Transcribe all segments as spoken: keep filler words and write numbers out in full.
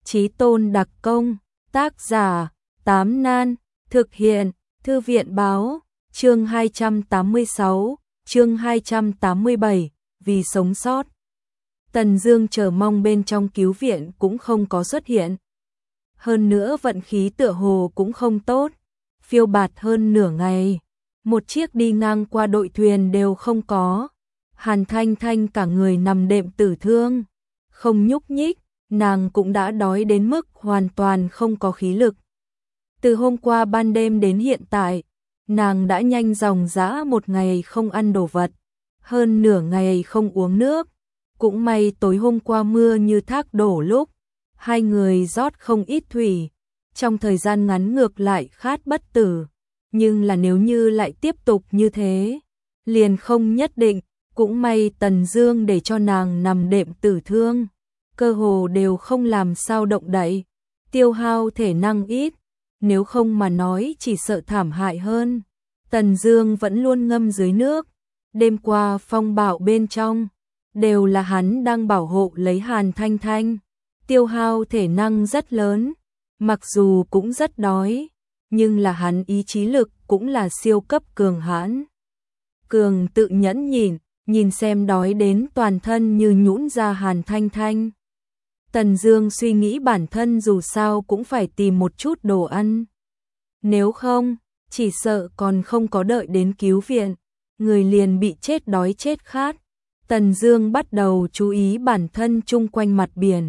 Chí Tôn đặc công, tác giả, Tám Nan, thực hiện, Thư viện báo, chương hai trăm tám mươi sáu, chương hai trăm tám mươi bảy, vì sống sót. Tần Dương chờ mong bên trong cứu viện cũng không có xuất hiện. Hơn nữa vận khí tựa hồ cũng không tốt, phiêu bạt hơn nửa ngày, một chiếc đi ngang qua đội thuyền đều không có. Hàn Thanh Thanh cả người nằm đệm tử thương, không nhúc nhích, nàng cũng đã đói đến mức hoàn toàn không có khí lực. Từ hôm qua ban đêm đến hiện tại, nàng đã nhanh dòng dã một ngày không ăn đồ vật, hơn nửa ngày không uống nước. Cũng may tối hôm qua mưa như thác đổ lúc, hai người rót không ít thủy, trong thời gian ngắn ngược lại khát bất tử. Nhưng là nếu như lại tiếp tục như thế, liền không nhất định. Cũng may Tần Dương để cho nàng nằm đệm tử thương, cơ hồ đều không làm sao động đậy, tiêu hao thể năng ít, nếu không mà nói chỉ sợ thảm hại hơn. Tần Dương vẫn luôn ngâm dưới nước, đêm qua phong bạo bên trong, đều là hắn đang bảo hộ lấy Hàn Thanh Thanh, tiêu hao thể năng rất lớn, mặc dù cũng rất đói, nhưng là hắn ý chí lực cũng là siêu cấp cường hãn. Cường tự nhẫn nhịn, nhìn xem đói đến toàn thân như nhũn ra Hàn Thanh Thanh. Tần Dương suy nghĩ bản thân dù sao cũng phải tìm một chút đồ ăn. Nếu không, chỉ sợ còn không có đợi đến cứu viện, người liền bị chết đói chết khát. Tần Dương bắt đầu chú ý bản thân chung quanh mặt biển,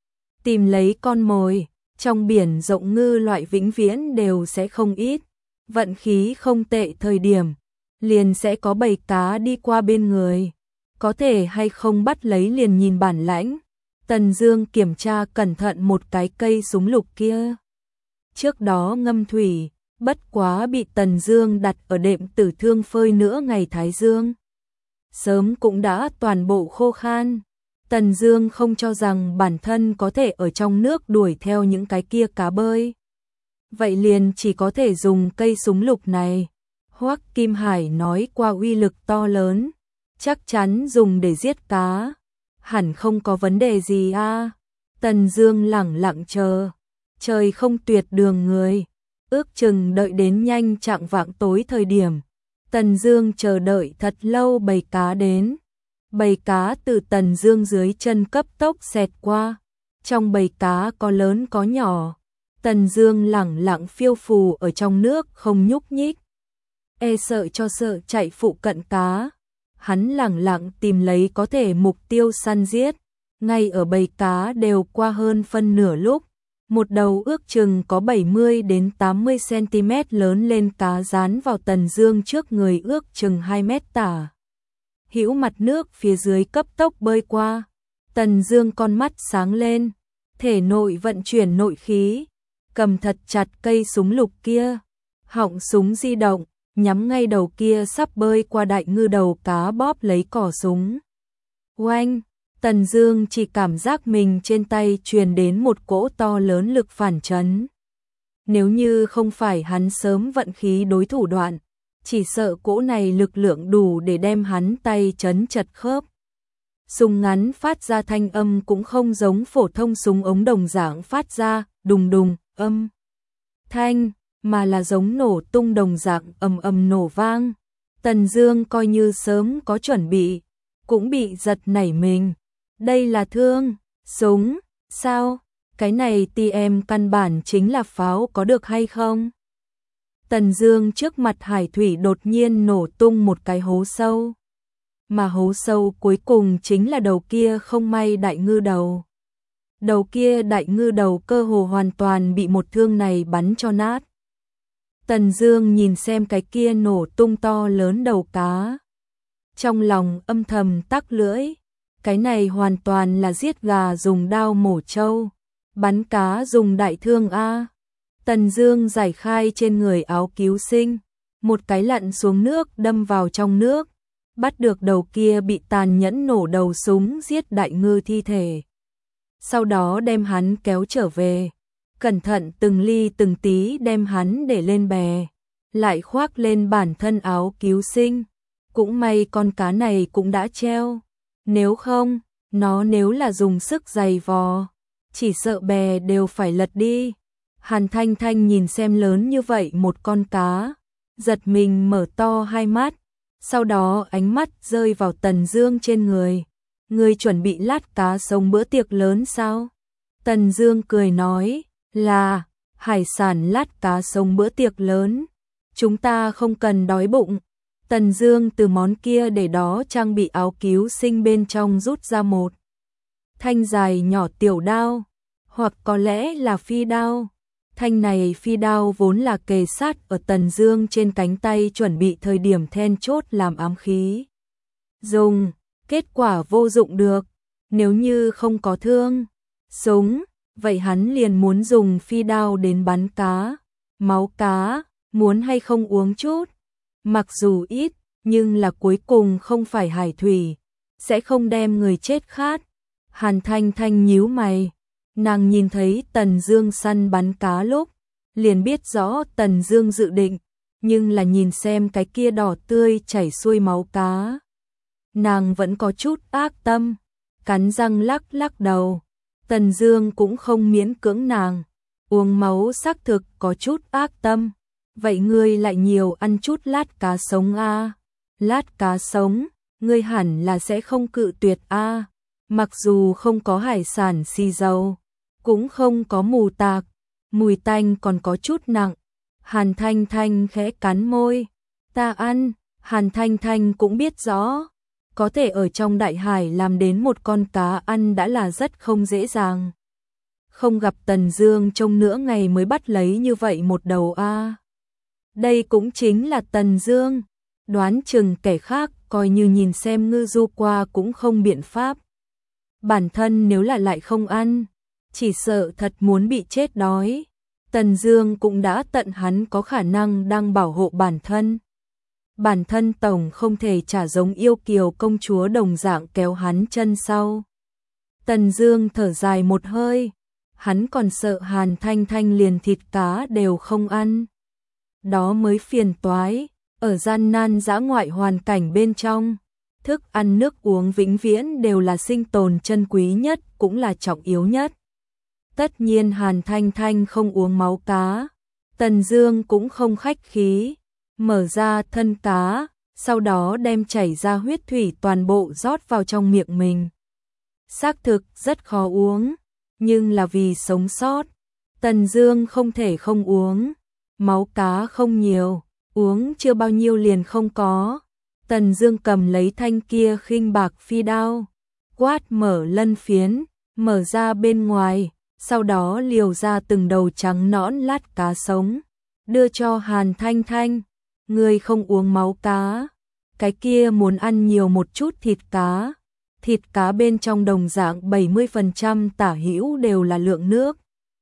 tìm lấy con mồi. Trong biển rộng ngư loại vĩnh viễn đều sẽ không ít, vận khí không tệ thời điểm, liền sẽ có bầy cá đi qua bên người, có thể hay không bắt lấy liền nhìn bản lãnh. Tần Dương kiểm tra cẩn thận một cái cây súng lục kia, trước đó ngâm thủy, bất quá bị Tần Dương đặt ở đệm tử thương phơi nữa ngày thái dương, sớm cũng đã toàn bộ khô khan. Tần Dương không cho rằng bản thân có thể ở trong nước đuổi theo những cái kia cá bơi, vậy liền chỉ có thể dùng cây súng lục này. Hoắc Kim Hải nói qua uy lực to lớn, chắc chắn dùng để giết cá, hẳn không có vấn đề gì a. À. Tần Dương lẳng lặng chờ, trời không tuyệt đường người, ước chừng đợi đến nhanh chạng vạng tối thời điểm, Tần Dương chờ đợi thật lâu bầy cá đến. Bầy cá từ Tần Dương dưới chân cấp tốc xẹt qua, trong bầy cá có lớn có nhỏ, Tần Dương lẳng lặng phiêu phù ở trong nước không nhúc nhích, e sợ cho sợ chạy phụ cận cá. Hắn lẳng lặng tìm lấy có thể mục tiêu săn giết, ngay ở bầy cá đều qua hơn phân nửa lúc, một đầu ước chừng có bảy mươi đến tám mươi xăng-ti-mét lớn lên cá dán vào Tần Dương trước người ước chừng hai mét tả. Hữu mặt nước phía dưới cấp tốc bơi qua, Tần Dương con mắt sáng lên, thể nội vận chuyển nội khí, cầm thật chặt cây súng lục kia, họng súng di động, nhắm ngay đầu kia sắp bơi qua đại ngư đầu cá bóp lấy cò súng. Oanh, Tần Dương chỉ cảm giác mình trên tay truyền đến một cỗ to lớn lực phản chấn. Nếu như không phải hắn sớm vận khí đối thủ đoạn, chỉ sợ cỗ này lực lượng đủ để đem hắn tay chấn chật khớp. Súng ngắn phát ra thanh âm cũng không giống phổ thông súng ống đồng dạng phát ra đùng đùng âm thanh, mà là giống nổ tung đồng dạng ầm ầm nổ vang. Tần Dương coi như sớm có chuẩn bị, cũng bị giật nảy mình. Đây là thương, súng, sao? Cái này tê em căn bản chính là pháo có được hay không? Tần Dương trước mặt hải thủy đột nhiên nổ tung một cái hố sâu. Mà hố sâu cuối cùng chính là đầu kia không may đại ngư đầu. Đầu kia đại ngư đầu cơ hồ hoàn toàn bị một thương này bắn cho nát. Tần Dương nhìn xem cái kia nổ tung to lớn đầu cá, trong lòng âm thầm tắc lưỡi, cái này hoàn toàn là giết gà dùng đao mổ trâu, bắn cá dùng đại thương a. Tần Dương giải khai trên người áo cứu sinh, một cái lặn xuống nước đâm vào trong nước, bắt được đầu kia bị tàn nhẫn nổ đầu súng giết đại ngư thi thể. Sau đó đem hắn kéo trở về, cẩn thận từng ly từng tí đem hắn để lên bè, lại khoác lên bản thân áo cứu sinh. Cũng may con cá này cũng đã treo, nếu không, nó nếu là dùng sức giày vò, chỉ sợ bè đều phải lật đi. Hàn Thanh Thanh nhìn xem lớn như vậy một con cá, giật mình mở to hai mắt, sau đó ánh mắt rơi vào Tần Dương trên người. Ngươi chuẩn bị lát cá sống bữa tiệc lớn sao? Tần Dương cười nói, là hải sản lát cá sống bữa tiệc lớn, chúng ta không cần đói bụng. Tần Dương từ món kia để đó trang bị áo cứu sinh bên trong rút ra một thanh dài nhỏ tiểu đao, hoặc có lẽ là phi đao. Thanh này phi đao vốn là kề sát ở Tần Dương trên cánh tay chuẩn bị thời điểm then chốt làm ám khí. Dùng, kết quả vô dụng được, nếu như không có thương, súng, vậy hắn liền muốn dùng phi đao đến bắn cá. Máu cá, muốn hay không uống chút? Mặc dù ít, nhưng là cuối cùng không phải hải thủy, sẽ không đem người chết khát. Hàn Thanh Thanh nhíu mày, nàng nhìn thấy Tần Dương săn bắn cá lúc, liền biết rõ Tần Dương dự định, nhưng là nhìn xem cái kia đỏ tươi chảy xuôi máu cá, nàng vẫn có chút ác tâm, cắn răng lắc lắc đầu. Tần Dương cũng không miễn cưỡng nàng, uống máu xác thực có chút ác tâm, vậy ngươi lại nhiều ăn chút lát cá sống a. Lát cá sống, ngươi hẳn là sẽ không cự tuyệt a. Mặc dù không có hải sản xì dầu, cũng không có mù tạc, mùi tanh còn có chút nặng. Hàn Thanh Thanh khẽ cắn môi, ta ăn. Hàn Thanh Thanh cũng biết rõ, có thể ở trong đại hải làm đến một con cá ăn đã là rất không dễ dàng. Không gặp Tần Dương trong nửa ngày mới bắt lấy như vậy một đầu a. Đây cũng chính là Tần Dương, đoán chừng kẻ khác coi như nhìn xem ngư du qua cũng không biện pháp. Bản thân nếu là lại không ăn, chỉ sợ thật muốn bị chết đói. Tần Dương cũng đã tận hắn có khả năng đang bảo hộ bản thân. Bản thân tổng không thể trả giống yêu kiều công chúa đồng dạng kéo hắn chân sau. Tần Dương thở dài một hơi, hắn còn sợ Hàn Thanh Thanh liền thịt cá đều không ăn. Đó mới phiền toái, ở gian nan dã ngoại hoàn cảnh bên trong, thức ăn nước uống vĩnh viễn đều là sinh tồn chân quý nhất, cũng là trọng yếu nhất. Tất nhiên Hàn Thanh Thanh không uống máu cá, Tần Dương cũng không khách khí, mở ra thân cá, sau đó đem chảy ra huyết thủy toàn bộ rót vào trong miệng mình. Xác thực rất khó uống, nhưng là vì sống sót, Tần Dương không thể không uống. Máu cá không nhiều, uống chưa bao nhiêu liền không có. Tần Dương cầm lấy thanh kia khinh bạc phi đao, quát mở lân phiến, mở ra bên ngoài, sau đó liều ra từng đầu trắng nõn lát cá sống, đưa cho Hàn Thanh Thanh. Ngươi không uống máu cá, cái kia muốn ăn nhiều một chút thịt cá. Thịt cá bên trong đồng dạng bảy mươi phần trăm tả hữu đều là lượng nước.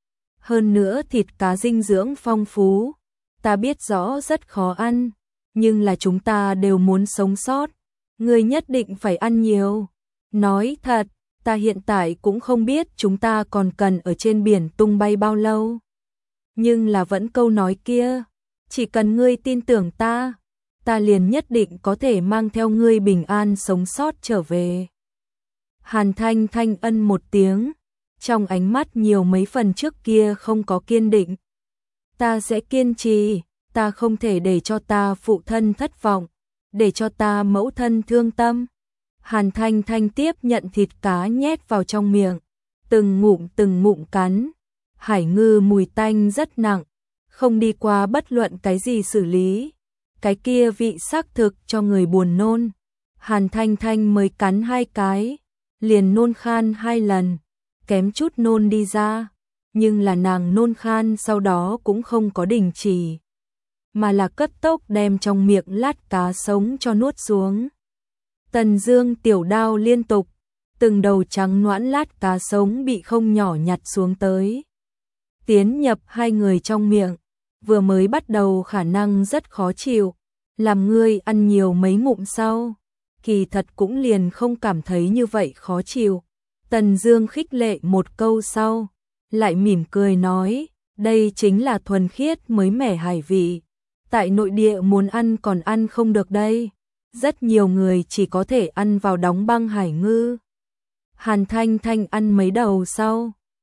Hơn nữa thịt cá dinh dưỡng phong phú, ta biết rõ rất khó ăn, nhưng là chúng ta đều muốn sống sót, ngươi nhất định phải ăn nhiều. Nói thật, ta hiện tại cũng không biết chúng ta còn cần ở trên biển tung bay bao lâu. Nhưng là vẫn câu nói kia, chỉ cần ngươi tin tưởng ta, ta liền nhất định có thể mang theo ngươi bình an sống sót trở về. Hàn Thanh Thanh ân một tiếng, trong ánh mắt nhiều mấy phần trước kia không có kiên định. Ta sẽ kiên trì, ta không thể để cho ta phụ thân thất vọng, để cho ta mẫu thân thương tâm. Hàn Thanh Thanh tiếp nhận thịt cá nhét vào trong miệng, từng ngụm từng ngụm cắn. Hải ngư mùi tanh rất nặng, không đi qua bất luận cái gì xử lý. Cái kia vị xác thực cho người buồn nôn. Hàn Thanh Thanh mới cắn hai cái, liền nôn khan hai lần, kém chút nôn đi ra. Nhưng là nàng nôn khan sau đó cũng không có đình chỉ, mà là cấp tốc đem trong miệng lát cá sống cho nuốt xuống. Tần Dương tiểu đao liên tục, từng đầu trắng nõn lát cá sống bị không nhỏ nhặt xuống tới, tiến nhập hai người trong miệng. Vừa mới bắt đầu khả năng rất khó chịu, làm ngươi ăn nhiều mấy ngụm sau, kỳ thật cũng liền không cảm thấy như vậy khó chịu. Tần Dương khích lệ một câu sau, lại mỉm cười nói, đây chính là thuần khiết mới mẻ hải vị, tại nội địa muốn ăn còn ăn không được đây, rất nhiều người chỉ có thể ăn vào đóng băng hải ngư. Hàn Thanh Thanh ăn mấy đầu sau,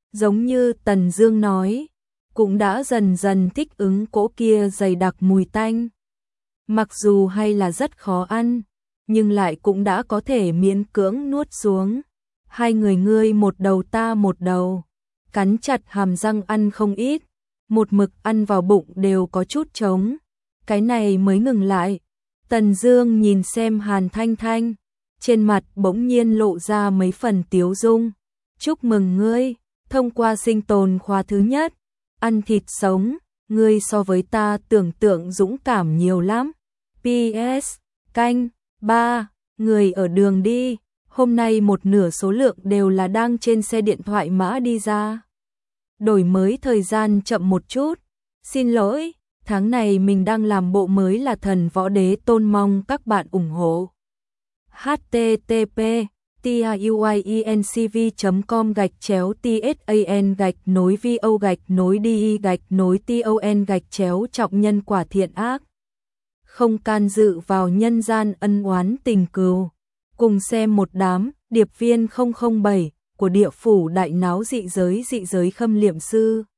Giống như Tần Dương nói, cũng đã dần dần thích ứng cỗ kia dày đặc mùi tanh. Mặc dù hay là rất khó ăn, nhưng lại cũng đã có thể miễn cưỡng nuốt xuống. Hai người ngươi một đầu ta một đầu, cắn chặt hàm răng ăn không ít, một mực ăn vào bụng đều có chút trống. Cái này mới ngừng lại. Tần Dương nhìn xem Hàn Thanh Thanh, trên mặt bỗng nhiên lộ ra mấy phần tiếu dung. Chúc mừng ngươi, thông qua sinh tồn khóa thứ nhất, ăn thịt sống, ngươi so với ta tưởng tượng dũng cảm nhiều lắm. pê ét Canh ba Người ở đường đi, hôm nay một nửa số lượng đều là đang trên xe điện thoại mã đi ra. Đổi mới thời gian chậm một chút. Xin lỗi, tháng này mình đang làm bộ mới là Thần Võ Đế Tôn, mong các bạn ủng hộ. h t t p tiuyencv chấm com gạch chéo tsan gạch nối vo gạch nối đi gạch nối ton gạch chéo trọng nhân quả thiện ác. Không can dự vào nhân gian ân oán tình cừu. Cùng xem một đám điệp viên không không bảy của địa phủ đại náo dị giới dị giới Khâm Liệm Sư.